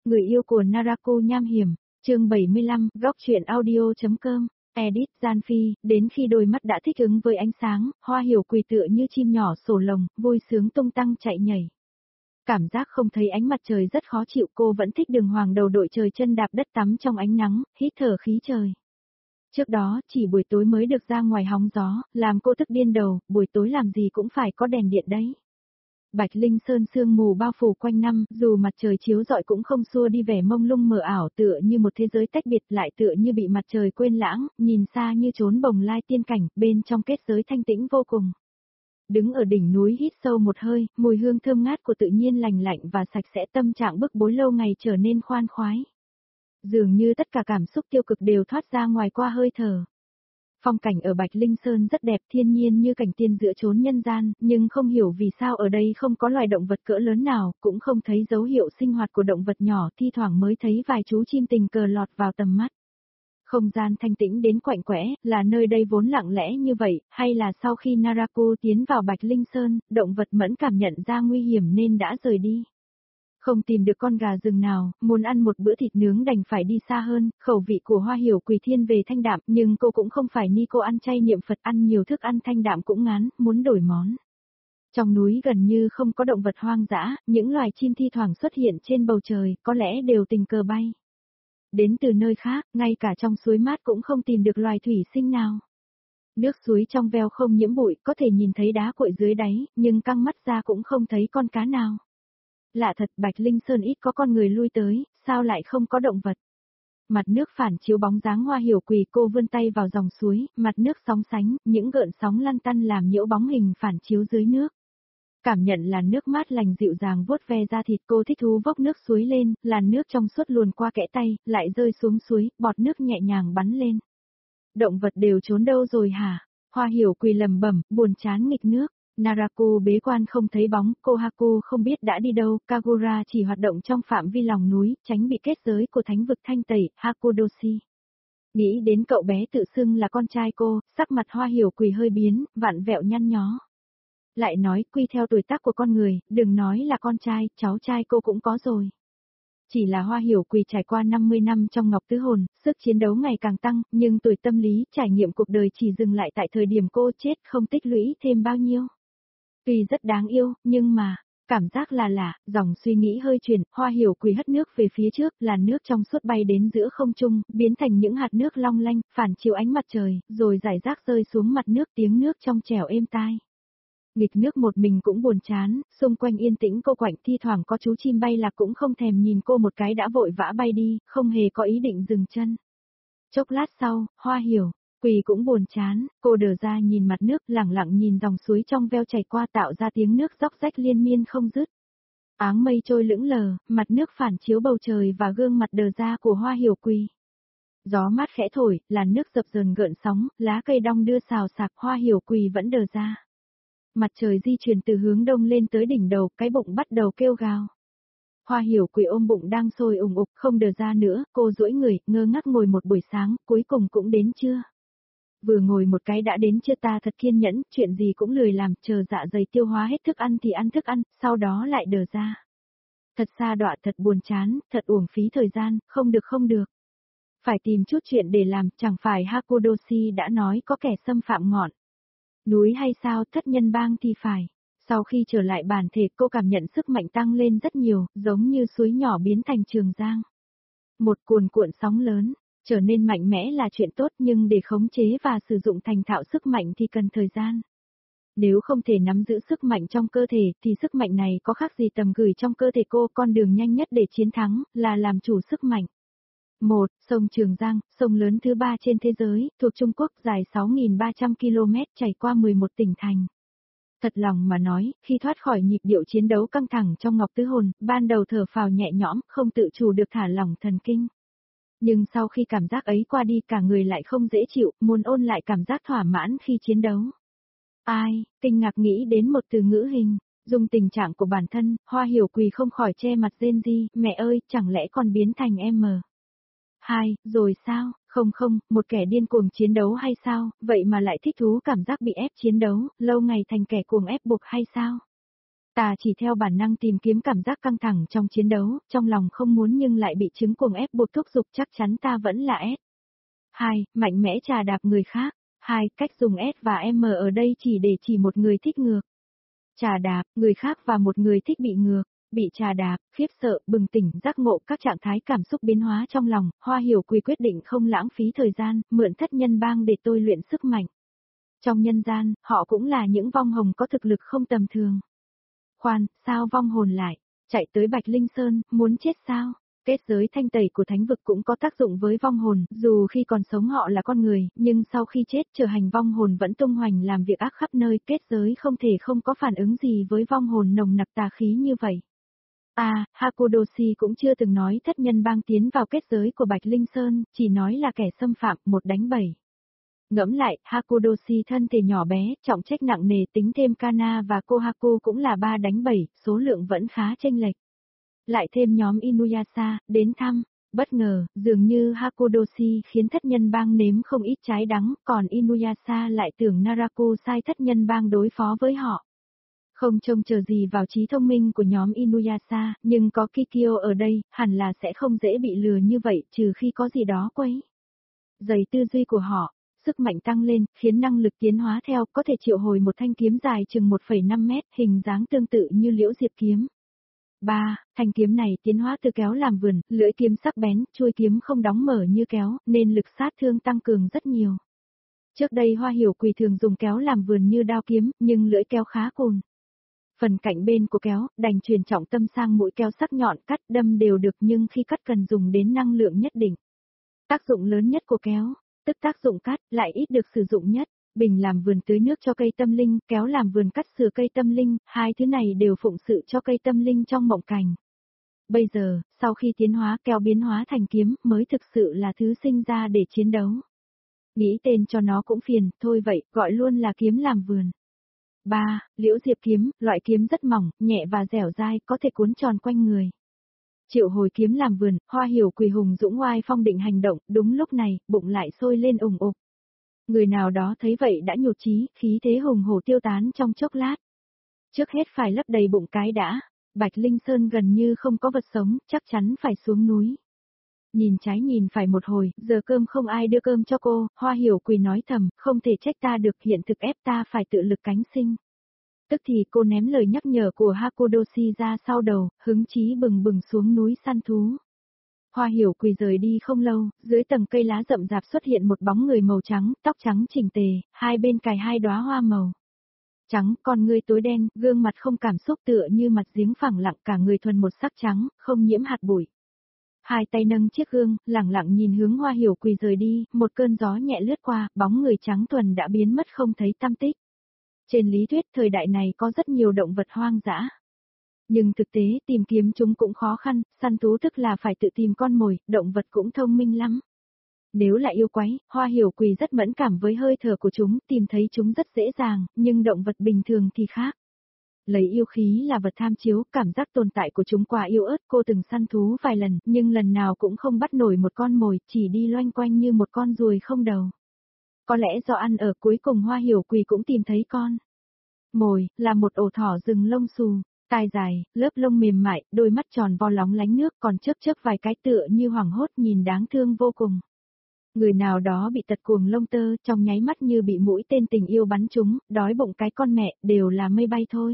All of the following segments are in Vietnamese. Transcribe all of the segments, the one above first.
Người yêu của Narako nham hiểm, chương 75, góc truyện audio.com, edit Gian Phi, đến khi đôi mắt đã thích ứng với ánh sáng, Hoa Hiểu Quỳ tựa như chim nhỏ sổ lồng, vui sướng tung tăng chạy nhảy. Cảm giác không thấy ánh mặt trời rất khó chịu, cô vẫn thích đường hoàng đầu đội trời chân đạp đất tắm trong ánh nắng, hít thở khí trời. Trước đó, chỉ buổi tối mới được ra ngoài hóng gió, làm cô tức điên đầu, buổi tối làm gì cũng phải có đèn điện đấy. Bạch Linh Sơn sương mù bao phủ quanh năm, dù mặt trời chiếu rọi cũng không xua đi vẻ mông lung mờ ảo, tựa như một thế giới tách biệt, lại tựa như bị mặt trời quên lãng, nhìn xa như trốn bồng lai tiên cảnh, bên trong kết giới thanh tĩnh vô cùng. Đứng ở đỉnh núi hít sâu một hơi, mùi hương thơm ngát của tự nhiên lành lạnh và sạch sẽ, tâm trạng bức bối lâu ngày trở nên khoan khoái. Dường như tất cả cảm xúc tiêu cực đều thoát ra ngoài qua hơi thở. Phong cảnh ở Bạch Linh Sơn rất đẹp, thiên nhiên như cảnh tiên giữa chốn nhân gian, nhưng không hiểu vì sao ở đây không có loài động vật cỡ lớn nào, cũng không thấy dấu hiệu sinh hoạt của động vật nhỏ, thi thoảng mới thấy vài chú chim tình cờ lọt vào tầm mắt. Không gian thanh tĩnh đến quạnh quẽ, là nơi đây vốn lặng lẽ như vậy, hay là sau khi Narako tiến vào Bạch Linh Sơn, động vật mẫn cảm nhận ra nguy hiểm nên đã rời đi. Không tìm được con gà rừng nào, muốn ăn một bữa thịt nướng đành phải đi xa hơn, khẩu vị của Hoa Hiểu Quỳ thiên về thanh đạm, nhưng cô cũng không phải ni cô ăn chay niệm Phật, ăn nhiều thức ăn thanh đạm cũng ngán, muốn đổi món. Trong núi gần như không có động vật hoang dã, những loài chim thi thoảng xuất hiện trên bầu trời, có lẽ đều tình cờ bay. Đến từ nơi khác, ngay cả trong suối mát cũng không tìm được loài thủy sinh nào. Nước suối trong veo không nhiễm bụi, có thể nhìn thấy đá cuội dưới đáy, nhưng căng mắt ra cũng không thấy con cá nào. Lạ thật, Bạch Linh Sơn ít có con người lui tới, sao lại không có động vật? Mặt nước phản chiếu bóng dáng Hoa Hiểu Quỳ, cô vươn tay vào dòng suối, mặt nước sóng sánh, những gợn sóng lăn tăn làm nhiễu bóng hình phản chiếu dưới nước. Cảm nhận là nước mát lành dịu dàng vuốt ve da thịt, cô thích thú vốc nước suối lên, làn nước trong suốt luồn qua kẽ tay, lại rơi xuống suối, bọt nước nhẹ nhàng bắn lên. Động vật đều trốn đâu rồi hả? Hoa Hiểu Quỳ lẩm bẩm, buồn chán nghịch nước. Narako bế quan không thấy bóng, Kohaku không biết đã đi đâu, Kagura chỉ hoạt động trong phạm vi lòng núi, tránh bị kết giới của thánh vực thanh tẩy, Hakudoshi. Nghĩ đến cậu bé tự xưng là con trai cô, sắc mặt Hoa Hiểu Quỳ hơi biến, vặn vẹo nhăn nhó. Lại nói, quy theo tuổi tác của con người, đừng nói là con trai, cháu trai cô cũng có rồi. Chỉ là Hoa Hiểu Quỳ trải qua 50 năm trong Ngọc Tứ Hồn, sức chiến đấu ngày càng tăng, nhưng tuổi tâm lý, trải nghiệm cuộc đời chỉ dừng lại tại thời điểm cô chết, không tích lũy thêm bao nhiêu. Tuy rất đáng yêu, nhưng mà, cảm giác là lạ, dòng suy nghĩ hơi chuyển, Hoa Hiểu Quỳ hất nước về phía trước, làn nước trong suốt bay đến giữa không trung, biến thành những hạt nước long lanh, phản chiếu ánh mặt trời, rồi rải rác rơi xuống mặt nước, tiếng nước trong trẻo êm tai. Nghịch nước một mình cũng buồn chán, xung quanh yên tĩnh cô quạnh, thi thoảng có chú chim bay lạc cũng không thèm nhìn cô một cái đã vội vã bay đi, không hề có ý định dừng chân. Chốc lát sau, Hoa Hiểu Quỳ cũng buồn chán, cô đờ ra nhìn mặt nước, lẳng lặng nhìn dòng suối trong veo chảy qua tạo ra tiếng nước róc rách liên miên không dứt. Áng mây trôi lững lờ, mặt nước phản chiếu bầu trời và gương mặt đờ ra của Hoa Hiểu Quỳ. Gió mát khẽ thổi, làn nước dập dờn gợn sóng, lá cây đong đưa xào xạc, Hoa Hiểu Quỳ vẫn đờ ra. Mặt trời di chuyển từ hướng đông lên tới đỉnh đầu, cái bụng bắt đầu kêu gào. Hoa Hiểu Quỳ ôm bụng đang sôi ủng ục, không đờ ra nữa, cô duỗi người, ngơ ngác ngồi một buổi sáng, cuối cùng cũng đến chưa? Vừa ngồi một cái đã đến chưa, ta thật kiên nhẫn, chuyện gì cũng lười làm, chờ dạ dày tiêu hóa hết thức ăn thì ăn thức ăn, sau đó lại đờ ra. Thật xa đọa, thật buồn chán, thật uổng phí thời gian, không được không được. Phải tìm chút chuyện để làm, chẳng phải Hakudoshi đã nói có kẻ xâm phạm ngọn núi hay sao, thất nhân bang thì phải. Sau khi trở lại bản thể, cô cảm nhận sức mạnh tăng lên rất nhiều, giống như suối nhỏ biến thành trường giang. Một cuồn cuộn sóng lớn, trở nên mạnh mẽ là chuyện tốt, nhưng để khống chế và sử dụng thành thạo sức mạnh thì cần thời gian. Nếu không thể nắm giữ sức mạnh trong cơ thể thì sức mạnh này có khác gì tầm gửi trong cơ thể cô, con đường nhanh nhất để chiến thắng là làm chủ sức mạnh. Sông Trường Giang, sông lớn thứ 3 trên thế giới, thuộc Trung Quốc, dài 6.300 km, chảy qua 11 tỉnh thành. Thật lòng mà nói, khi thoát khỏi nhịp điệu chiến đấu căng thẳng trong Ngọc Tứ Hồn, ban đầu thở phào nhẹ nhõm, không tự chủ được thả lỏng thần kinh. Nhưng sau khi cảm giác ấy qua đi, cả người lại không dễ chịu, muốn ôn lại cảm giác thỏa mãn khi chiến đấu. Kinh ngạc nghĩ đến một từ ngữ hình dung tình trạng của bản thân, Hoa Hiểu Quỳ không khỏi che mặt rên rỉ, mẹ ơi, chẳng lẽ còn biến thành em mờ? Rồi sao, không, một kẻ điên cuồng chiến đấu hay sao, vậy mà lại thích thú cảm giác bị ép chiến đấu, lâu ngày thành kẻ cuồng ép buộc hay sao? Ta chỉ theo bản năng tìm kiếm cảm giác căng thẳng trong chiến đấu, trong lòng không muốn nhưng lại bị chứng cuồng ép buộc thúc giục, chắc chắn ta vẫn là S. 2. Mạnh mẽ trà đạp người khác. 2. Cách dùng S và M ở đây chỉ để chỉ một người thích ngược. Trà đạp, người khác và một người thích bị ngược. Bị trà đạp, khiếp sợ, bừng tỉnh, giác ngộ các trạng thái cảm xúc biến hóa trong lòng, Hoa Hiểu Quỳ quyết định không lãng phí thời gian, mượn thất nhân bang để tôi luyện sức mạnh. Trong nhân gian, họ cũng là những vong hồn có thực lực không tầm thường. Khoan, sao vong hồn lại chạy tới Bạch Linh Sơn, muốn chết sao? Kết giới thanh tẩy của thánh vực cũng có tác dụng với vong hồn, dù khi còn sống họ là con người, nhưng sau khi chết trở hành vong hồn vẫn tung hoành làm việc ác khắp nơi, kết giới không thể không có phản ứng gì với vong hồn nồng nặc tà khí như vậy. Hakudoshi cũng chưa từng nói thất nhân bang tiến vào kết giới của Bạch Linh Sơn, chỉ nói là kẻ xâm phạm, một đánh 7. Ngẫm lại, Hakudoshi thân thể nhỏ bé, trọng trách nặng nề tính thêm Kana và Kohaku cũng là 3 đánh 7, số lượng vẫn khá chênh lệch. Lại thêm nhóm Inuyasha, đến thăm. Bất ngờ, dường như Hakudoshi khiến thất nhân bang nếm không ít trái đắng, còn Inuyasha lại tưởng Naraku sai thất nhân bang đối phó với họ. Không trông chờ gì vào trí thông minh của nhóm Inuyasha, nhưng có Kikyo ở đây, hẳn là sẽ không dễ bị lừa như vậy, trừ khi có gì đó quấy dày tư duy của họ. Sức mạnh tăng lên, khiến năng lực tiến hóa theo, có thể triệu hồi một thanh kiếm dài chừng 1,5 mét, hình dáng tương tự như liễu diệp kiếm. 3. Thanh kiếm này tiến hóa từ kéo làm vườn, lưỡi kiếm sắc bén, chuôi kiếm không đóng mở như kéo, nên lực sát thương tăng cường rất nhiều. Trước đây Hoa Hiểu Quỳ thường dùng kéo làm vườn như đao kiếm, nhưng lưỡi kéo khá cùn. Phần cạnh bên của kéo, đành truyền trọng tâm sang mũi kéo sắc nhọn, cắt đâm đều được, nhưng khi cắt cần dùng đến năng lượng nhất định. Tác dụng lớn nhất của kéo, tức tác dụng cắt, lại ít được sử dụng nhất. Bình làm vườn tưới nước cho cây tâm linh, kéo làm vườn cắt sửa cây tâm linh, hai thứ này đều phụng sự cho cây tâm linh trong mộng cảnh. Bây giờ, sau khi tiến hóa, kéo biến hóa thành kiếm, mới thực sự là thứ sinh ra để chiến đấu. Nghĩ tên cho nó cũng phiền, thôi vậy, gọi luôn là kiếm làm vườn. 3. Liễu diệp kiếm, loại kiếm rất mỏng, nhẹ và dẻo dai, có thể cuốn tròn quanh người. Triệu hồi kiếm làm vườn, Hoa Hiểu Quỳ hùng dũng oai phong định hành động, đúng lúc này, bụng lại sôi lên ủng ục. Người nào đó thấy vậy đã nhụt chí, khí thế hùng hổ tiêu tán trong chốc lát. Trước hết phải lấp đầy bụng cái đã, Bạch Linh Sơn gần như không có vật sống, chắc chắn phải xuống núi. Nhìn trái nhìn phải một hồi, giờ cơm không ai đưa cơm cho cô, Hoa Hiểu Quỳ nói thầm, không thể trách ta được, hiện thực ép ta phải tự lực cánh sinh. Tức thì cô ném lời nhắc nhở của Hakudoshi ra sau đầu, hứng chí bừng bừng xuống núi săn thú. Hoa Hiểu Quỳ rời đi không lâu, dưới tầng cây lá rậm rạp xuất hiện một bóng người màu trắng, tóc trắng chỉnh tề, hai bên cài hai đóa hoa màu trắng, con ngươi tối đen, gương mặt không cảm xúc tựa như mặt giếng phẳng lặng, cả người thuần một sắc trắng, không nhiễm hạt bụi. Hai tay nâng chiếc gương, lẳng lặng nhìn hướng Hoa Hiểu Quỳ rời đi, một cơn gió nhẹ lướt qua, bóng người trắng thuần đã biến mất không thấy tăm tích. Trên lý thuyết thời đại này có rất nhiều động vật hoang dã. Nhưng thực tế tìm kiếm chúng cũng khó khăn, săn thú tức là phải tự tìm con mồi, động vật cũng thông minh lắm. Nếu lại yêu quái, Hoa Hiểu Quỳ rất mẫn cảm với hơi thở của chúng, tìm thấy chúng rất dễ dàng, nhưng động vật bình thường thì khác. Lấy yêu khí là vật tham chiếu, cảm giác tồn tại của chúng quá yếu ớt, cô từng săn thú vài lần, nhưng lần nào cũng không bắt nổi một con mồi, chỉ đi loanh quanh như một con ruồi không đầu. Có lẽ do ăn ở cuối cùng Hoa Hiểu Quỳ cũng tìm thấy con mồi, là một ổ thỏ rừng lông xù, tai dài, lớp lông mềm mại, đôi mắt tròn vo lóng lánh nước còn chớp chớp vài cái tựa như hoảng hốt nhìn đáng thương vô cùng. Người nào đó bị tật cuồng lông tơ, trong nháy mắt như bị mũi tên tình yêu bắn trúng, đói bụng cái con mẹ, đều là mây bay thôi.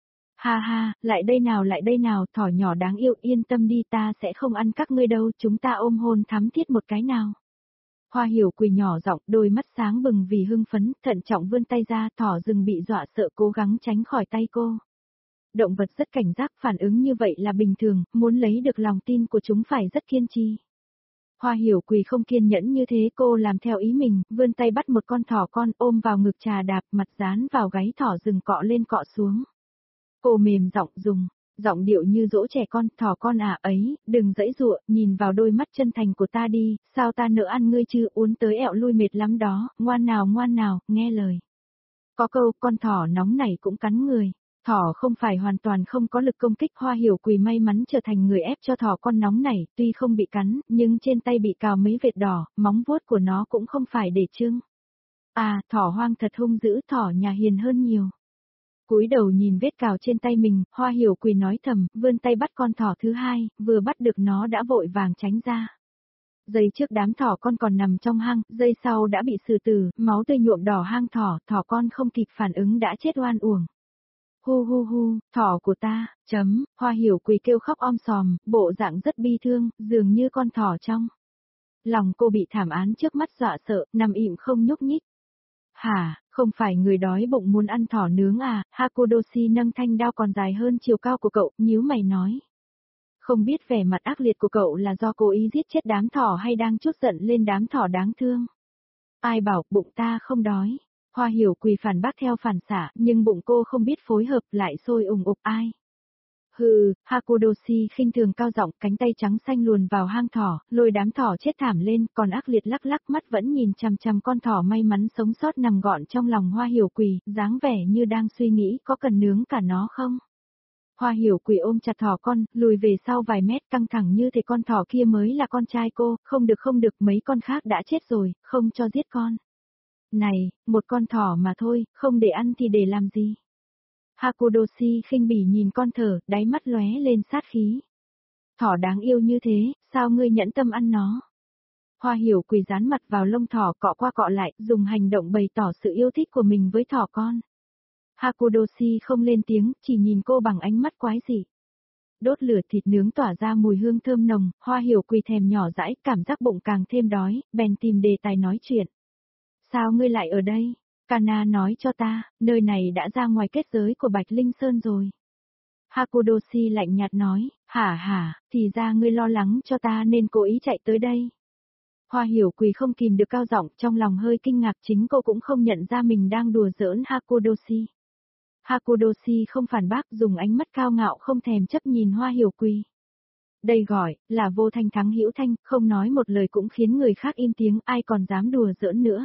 Ha ha, lại đây nào, thỏ nhỏ đáng yêu, yên tâm đi, ta sẽ không ăn các ngươi đâu, chúng ta ôm hôn thắm thiết một cái nào. Hoa Hiểu Quỳ nhỏ giọng, đôi mắt sáng bừng vì hưng phấn, thận trọng vươn tay ra, thỏ rừng bị dọa sợ cố gắng tránh khỏi tay cô. Động vật rất cảnh giác, phản ứng như vậy là bình thường, muốn lấy được lòng tin của chúng phải rất kiên trì. Hoa Hiểu Quỳ không kiên nhẫn như thế, cô làm theo ý mình, vươn tay bắt một con thỏ con ôm vào ngực trà đạp, mặt dán vào gáy thỏ rừng cọ lên cọ xuống. Cô mềm giọng giọng điệu như dỗ trẻ con, thỏ con à ấy, đừng giãy giụa, nhìn vào đôi mắt chân thành của ta đi, sao ta nỡ ăn ngươi chứ, uốn tới ẹo lui mệt lắm đó, ngoan nào, nghe lời. Có câu, con thỏ nóng này cũng cắn người. Thỏ không phải hoàn toàn không có lực công kích, Hoa Hiểu Quỳ may mắn trở thành người ép cho thỏ con nóng này, tuy không bị cắn, nhưng trên tay bị cào mấy vệt đỏ, móng vuốt của nó cũng không phải để trưng. À, thỏ hoang thật hung dữ, thỏ nhà hiền hơn nhiều. Cúi đầu nhìn vết cào trên tay mình, Hoa Hiểu Quỳ nói thầm, vươn tay bắt con thỏ thứ hai, vừa bắt được nó đã vội vàng tránh ra. Giây trước đám thỏ con còn nằm trong hang, giây sau đã bị xử tử, máu tươi nhuộm đỏ hang thỏ, thỏ con không kịp phản ứng đã chết oan uổng. Hu hu hu, thỏ của ta, Hoa Hiểu Quỳ kêu khóc om sòm, bộ dạng rất bi thương, dường như con thỏ trong. Lòng cô bị thảm án trước mắt dọa sợ, nằm ỉm không nhúc nhích. Hả, không phải người đói bụng muốn ăn thỏ nướng à? Hakudoshi nâng thanh đao còn dài hơn chiều cao của cậu, nhíu mày nói. Không biết vẻ mặt ác liệt của cậu là do cố ý giết chết đám thỏ hay đang trút giận lên đám thỏ đáng thương. Ai bảo bụng ta không đói. Hoa Hiểu Quỳ phản bác theo phản xạ, nhưng bụng cô không biết phối hợp lại sôi ủng ục ai. Hừ, Hakudoshi khinh thường cao giọng, cánh tay trắng xanh luồn vào hang thỏ, lôi đám thỏ chết thảm lên, còn ác liệt lắc lắc mắt vẫn nhìn chằm chằm con thỏ may mắn sống sót nằm gọn trong lòng Hoa Hiểu Quỳ, dáng vẻ như đang suy nghĩ có cần nướng cả nó không. Hoa Hiểu Quỳ ôm chặt thỏ con, lùi về sau vài mét căng thẳng như thể con thỏ kia mới là con trai cô, không được mấy con khác đã chết rồi, không cho giết con. Này, một con thỏ mà thôi, không để ăn thì để làm gì? Hakudoshi khinh bỉ nhìn con thỏ, đáy mắt lóe lên sát khí. Thỏ đáng yêu như thế, sao ngươi nhẫn tâm ăn nó? Hoa Hiểu Quỳ dán mặt vào lông thỏ cọ qua cọ lại, dùng hành động bày tỏ sự yêu thích của mình với thỏ con. Hakudoshi không lên tiếng, chỉ nhìn cô bằng ánh mắt quái dị. Đốt lửa thịt nướng tỏa ra mùi hương thơm nồng, Hoa Hiểu Quỳ thèm nhỏ dãi, cảm giác bụng càng thêm đói, bèn tìm đề tài nói chuyện. Sao ngươi lại ở đây? Kana nói cho ta, nơi này đã ra ngoài kết giới của Bạch Linh Sơn rồi. Hakudoshi lạnh nhạt nói, hả, thì ra ngươi lo lắng cho ta nên cố ý chạy tới đây. Hoa Hiểu Quỳ không kìm được cao giọng, trong lòng hơi kinh ngạc, chính cô cũng không nhận ra mình đang đùa giỡn Hakudoshi. Hakudoshi không phản bác, dùng ánh mắt cao ngạo không thèm chấp nhìn Hoa Hiểu Quỳ. Đây gọi là vô thanh thắng hữu thanh, không nói một lời cũng khiến người khác im tiếng, ai còn dám đùa giỡn nữa.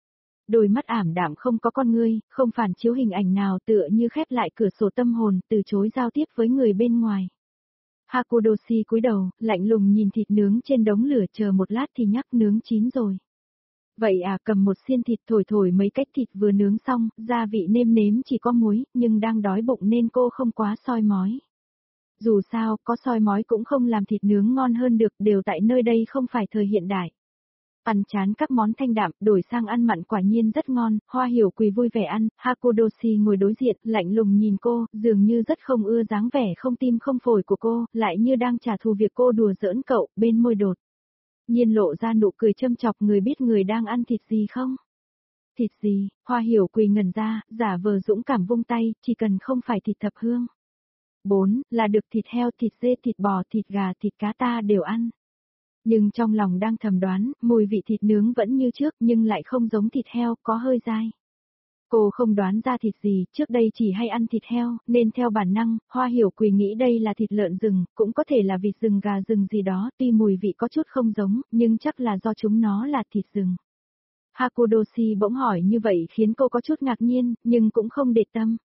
Đôi mắt ảm đạm không có con ngươi, không phản chiếu hình ảnh nào, tựa như khép lại cửa sổ tâm hồn, từ chối giao tiếp với người bên ngoài. Hakudoshi cúi đầu, lạnh lùng nhìn thịt nướng trên đống lửa, chờ một lát thì nhắc nướng chín rồi. Vậy à, cầm một xiên thịt thổi mấy cách thịt vừa nướng xong, gia vị nêm nếm chỉ có muối, nhưng đang đói bụng nên cô không quá soi mói. Dù sao, có soi mói cũng không làm thịt nướng ngon hơn được, đều tại nơi đây không phải thời hiện đại. Ăn chán các món thanh đạm, đổi sang ăn mặn quả nhiên rất ngon, Hoa Hiểu Quỳ vui vẻ ăn, Hakudoshi ngồi đối diện, lạnh lùng nhìn cô, dường như rất không ưa dáng vẻ không tim không phổi của cô, lại như đang trả thù việc cô đùa giỡn cậu, bên môi đột nhiên lộ ra nụ cười châm chọc, người biết người đang ăn thịt gì không? Thịt gì? Hoa Hiểu Quỳ ngẩn ra, giả vờ dũng cảm vung tay, chỉ cần không phải thịt thập hương. 4. Là được thịt heo, thịt dê, thịt bò, thịt gà, thịt cá ta đều ăn. Nhưng trong lòng đang thầm đoán, mùi vị thịt nướng vẫn như trước nhưng lại không giống thịt heo, có hơi dai. Cô không đoán ra thịt gì, trước đây chỉ hay ăn thịt heo, nên theo bản năng, Hoa Hiểu Quỳ nghĩ đây là thịt lợn rừng, cũng có thể là vịt rừng, gà rừng gì đó, tuy mùi vị có chút không giống, nhưng chắc là do chúng nó là thịt rừng. Hakudoshi bỗng hỏi như vậy khiến cô có chút ngạc nhiên, nhưng cũng không để tâm.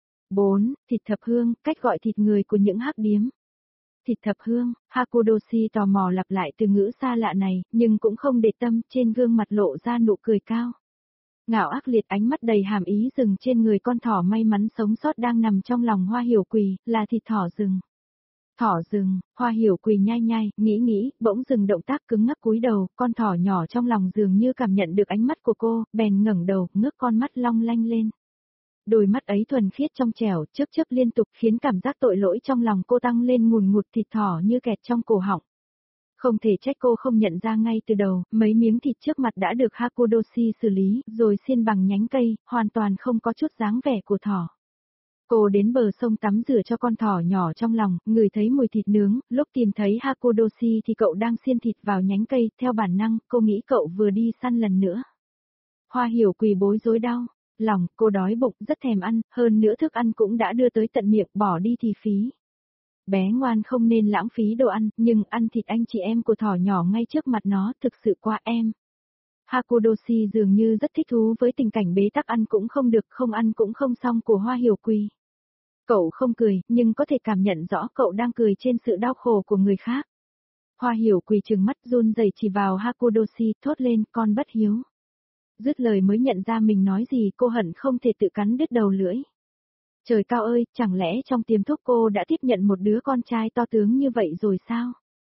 4. Thịt thập hương, cách gọi thịt người của những hắc điếm. Thịt thập hương, Hakudoshi tò mò lặp lại từ ngữ xa lạ này, nhưng cũng không để tâm, trên gương mặt lộ ra nụ cười cao. Ngạo ác liệt, ánh mắt đầy hàm ý dừng trên người con thỏ may mắn sống sót đang nằm trong lòng Hoa Hiểu Quỳ, là thịt thỏ rừng. Thỏ rừng, Hoa Hiểu Quỳ nhai nhai, nghĩ, bỗng dừng động tác cứng ngắc cúi đầu, con thỏ nhỏ trong lòng dường như cảm nhận được ánh mắt của cô, bèn ngẩng đầu, ngước con mắt long lanh lên. Đôi mắt ấy thuần khiết trong trẻo, chớp liên tục khiến cảm giác tội lỗi trong lòng cô tăng lên ngùn ngụt, thịt thỏ như kẹt trong cổ họng. Không thể trách cô không nhận ra ngay từ đầu, mấy miếng thịt trước mặt đã được Hakudoshi xử lý, rồi xiên bằng nhánh cây, hoàn toàn không có chút dáng vẻ của thỏ. Cô đến bờ sông tắm rửa cho con thỏ nhỏ trong lòng, ngửi thấy mùi thịt nướng, lúc tìm thấy Hakudoshi thì cậu đang xiên thịt vào nhánh cây, theo bản năng, cô nghĩ cậu vừa đi săn lần nữa. Hoa Hiểu Quỳ bối rối đau. Lòng, cô đói bụng, rất thèm ăn, hơn nữa thức ăn cũng đã đưa tới tận miệng, bỏ đi thì phí. Bé ngoan không nên lãng phí đồ ăn, nhưng ăn thịt anh chị em của thỏ nhỏ ngay trước mặt nó thực sự quá em. Hakudoshi dường như rất thích thú với tình cảnh bế tắc ăn cũng không được, không ăn cũng không xong của Hoa Hiểu Quỳ. Cậu không cười, nhưng có thể cảm nhận rõ cậu đang cười trên sự đau khổ của người khác. Hoa Hiểu Quỳ trừng mắt run rẩy chỉ vào Hakudoshi, thốt lên, con bất hiếu. Dứt lời mới nhận ra mình nói gì, cô hận không thể tự cắn đứt đầu lưỡi. Trời cao ơi, chẳng lẽ trong tiềm thức cô đã tiếp nhận một đứa con trai to tướng như vậy rồi sao?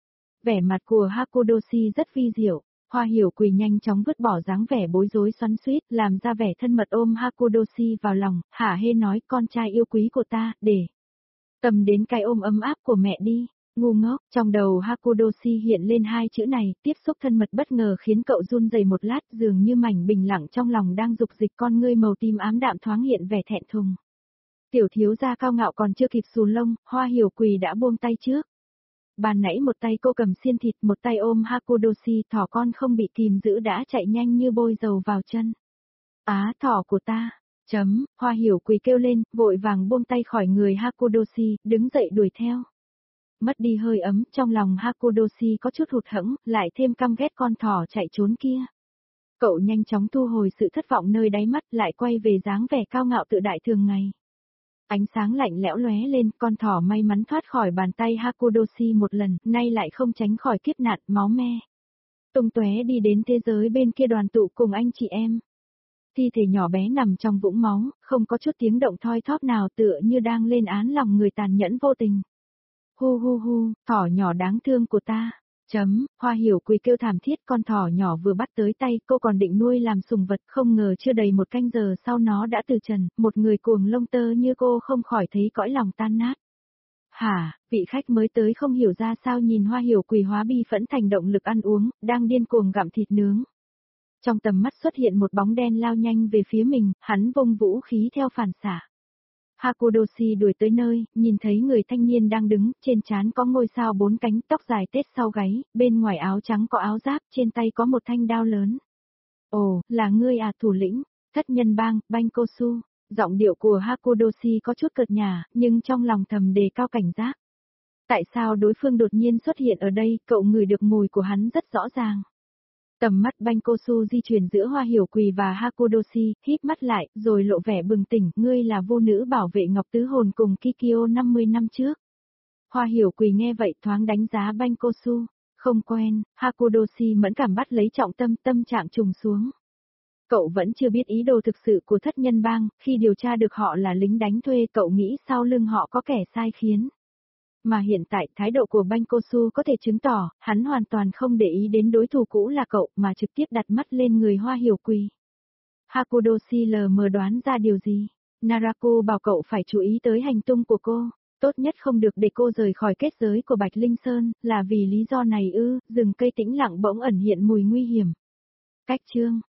Vẻ mặt của Hakudoshi rất vi diệu. Hoa Hiểu Quỳ nhanh chóng vứt bỏ dáng vẻ bối rối xoắn xuýt, làm ra vẻ thân mật ôm Hakudoshi vào lòng, hả hê nói con trai yêu quý của ta, để cầm đến cái ôm ấm áp của mẹ đi. Ngu ngốc, trong đầu Hakudoshi hiện lên hai chữ này, tiếp xúc thân mật bất ngờ khiến cậu run rẩy một lát, dường như mảnh bình lặng trong lòng đang dục dịch, con ngươi màu tím ám đạm thoáng hiện vẻ thẹn thùng. Tiểu thiếu gia cao ngạo còn chưa kịp xù lông, Hoa Hiểu Quỳ đã buông tay trước. Ban nãy một tay cô cầm xiên thịt, một tay ôm Hakudoshi, thỏ con không bị kìm giữ đã chạy nhanh như bôi dầu vào chân. Á, thỏ của ta. Hoa Hiểu Quỳ kêu lên, vội vàng buông tay khỏi người Hakudoshi, đứng dậy đuổi theo. Mất đi hơi ấm, trong lòng Hakudoshi có chút hụt hẫng, lại thêm căm ghét con thỏ chạy trốn kia. Cậu nhanh chóng thu hồi sự thất vọng nơi đáy mắt, lại quay về dáng vẻ cao ngạo tự đại thường ngày. Ánh sáng lạnh lẽo lóe lên, con thỏ may mắn thoát khỏi bàn tay Hakudoshi một lần, nay lại không tránh khỏi kiếp nạn, máu me. Tung tóe đi đến thế giới bên kia đoàn tụ cùng anh chị em. Thi thể nhỏ bé nằm trong vũng máu, không có chút tiếng động thoi thóp nào tựa như đang lên án lòng người tàn nhẫn vô tình. Hu hu hu, thỏ nhỏ đáng thương của ta. Hoa Hiểu Quỳ kêu thảm thiết, con thỏ nhỏ vừa bắt tới tay, cô còn định nuôi làm sùng vật, không ngờ chưa đầy một canh giờ sau nó đã từ trần, một người cuồng lông tơ như cô không khỏi thấy cõi lòng tan nát. Hả, vị khách mới tới không hiểu ra sao nhìn Hoa Hiểu Quỳ hóa bi phẫn thành động lực ăn uống, đang điên cuồng gặm thịt nướng. Trong tầm mắt xuất hiện một bóng đen lao nhanh về phía mình, hắn vung vũ khí theo phản xạ. Hakudoshi đuổi tới nơi, nhìn thấy người thanh niên đang đứng, trên trán có ngôi sao 4 cánh, tóc dài tết sau gáy, bên ngoài áo trắng có áo giáp, trên tay có một thanh đao lớn. Ồ, là ngươi à thủ lĩnh, thất nhân bang, Bankosu. Giọng điệu của Hakudoshi có chút cợt nhả, nhưng trong lòng thầm đề cao cảnh giác. Tại sao đối phương đột nhiên xuất hiện ở đây, cậu ngửi được mùi của hắn rất rõ ràng. Tầm mắt Bankosu di chuyển giữa Hoa Hiểu Quỳ và Hakudoshi, híp mắt lại, rồi lộ vẻ bừng tỉnh, ngươi là vô nữ bảo vệ Ngọc Tứ Hồn cùng Kikyo 50 năm trước. Hoa Hiểu Quỳ nghe vậy thoáng đánh giá Bankosu, không quen, Hakudoshi mẫn cảm bắt lấy trọng tâm trạng trùng xuống. Cậu vẫn chưa biết ý đồ thực sự của thất nhân bang, khi điều tra được họ là lính đánh thuê cậu nghĩ sau lưng họ có kẻ sai khiến. Mà hiện tại thái độ của Bankosu có thể chứng tỏ, hắn hoàn toàn không để ý đến đối thủ cũ là cậu mà trực tiếp đặt mắt lên người Hoa Hiểu Quỳ. Hakudoshi lờ mờ đoán ra điều gì. Naraku bảo cậu phải chú ý tới hành tung của cô, tốt nhất không được để cô rời khỏi kết giới của Bạch Linh Sơn, là vì lý do này ư, rừng cây tĩnh lặng bỗng ẩn hiện mùi nguy hiểm. Cách chương